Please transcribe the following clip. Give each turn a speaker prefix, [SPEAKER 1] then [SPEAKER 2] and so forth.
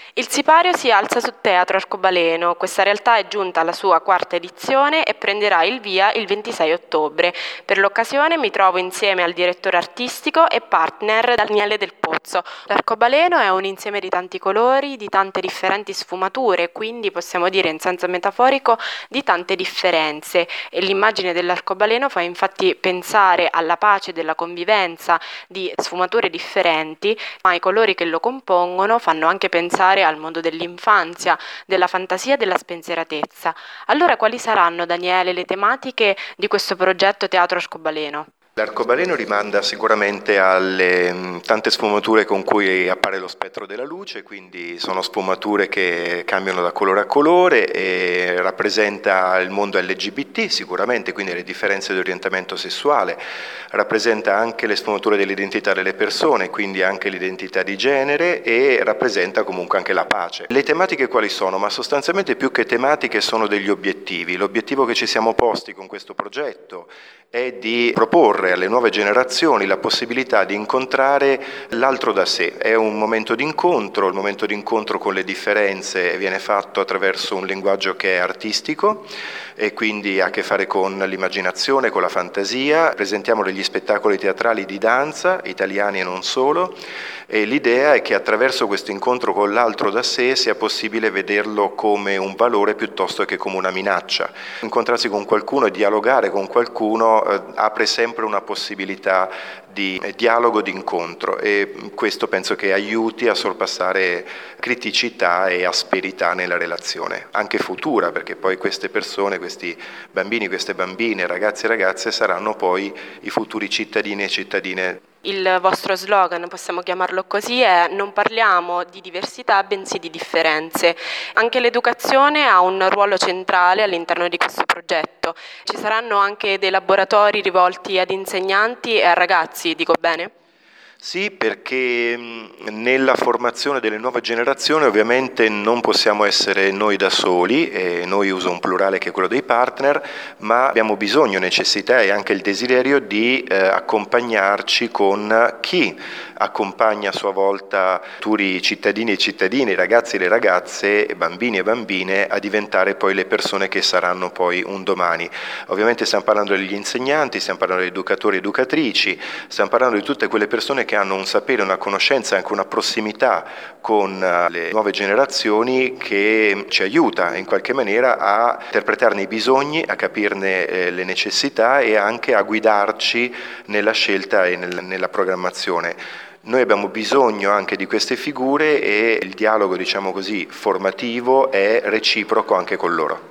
[SPEAKER 1] Il sipario si alza su Teatro Arcobaleno. Questa realtà è giunta alla sua quarta edizione e prenderà il via il 26 ottobre. Per l'occasione mi trovo insieme al direttore artistico e partner Daniele Del Pozzo. L'arcobaleno è un insieme di tanti colori, di tante differenti sfumature, quindi possiamo dire in senso metaforico di tante differenze. E l'immagine dell'arcobaleno fa infatti pensare alla pace della convivenza di sfumature differenti, ma i colori che lo compongono fanno anche pensare al mondo dell'infanzia, della fantasia e della spensieratezza. Allora, quali saranno, Daniele, le tematiche di questo progetto Teatro Arcobaleno?
[SPEAKER 2] L'arcobaleno rimanda sicuramente alle tante sfumature con cui appare lo spettro della luce, quindi sono sfumature che cambiano da colore a colore e rappresenta il mondo LGBT sicuramente, quindi le differenze di orientamento sessuale, rappresenta anche le sfumature dell'identità delle persone, quindi anche l'identità di genere e rappresenta comunque anche la pace. Le tematiche quali sono? Ma sostanzialmente più che tematiche sono degli obiettivi. L'obiettivo che ci siamo posti con questo progetto è di proporre alle nuove generazioni la possibilità di incontrare l'altro da sé. È un momento di incontro, il momento di incontro con le differenze viene fatto attraverso un linguaggio che è artistico e quindi ha a che fare con l'immaginazione, con la fantasia. Presentiamo degli spettacoli teatrali di danza, italiani e non solo, e l'idea è che attraverso questo incontro con l'altro da sé sia possibile vederlo come un valore piuttosto che come una minaccia. Incontrarsi con qualcuno e dialogare con qualcuno apre sempre una possibilità di dialogo, di incontro, e questo penso che aiuti a sorpassare criticità e asperità nella relazione, anche futura, perché poi queste persone, questi bambini, queste bambine, ragazzi e ragazze saranno poi i futuri cittadini e cittadine.
[SPEAKER 1] Il vostro slogan, possiamo chiamarlo così, è "Non parliamo di diversità, bensì di differenze". Anche l'educazione ha un ruolo centrale all'interno di questo progetto. Ci saranno anche dei laboratori rivolti ad insegnanti e a ragazzi, dico bene?
[SPEAKER 2] Sì, perché nella formazione delle nuove generazioni ovviamente non possiamo essere noi da soli, e noi uso un plurale che è quello dei partner, ma abbiamo bisogno, necessità e anche il desiderio di accompagnarci con chi accompagna a sua volta futuri cittadini e cittadine, ragazzi e le ragazze, bambini e bambine a diventare poi le persone che saranno poi un domani. Ovviamente stiamo parlando degli insegnanti, stiamo parlando di educatori e educatrici, stiamo parlando di tutte quelle persone che hanno un sapere, una conoscenza, anche una prossimità con le nuove generazioni che ci aiuta in qualche maniera a interpretarne i bisogni, a capirne le necessità e anche a guidarci nella scelta e nella programmazione. Noi abbiamo bisogno anche di queste figure e il dialogo, diciamo così, formativo è reciproco anche con loro.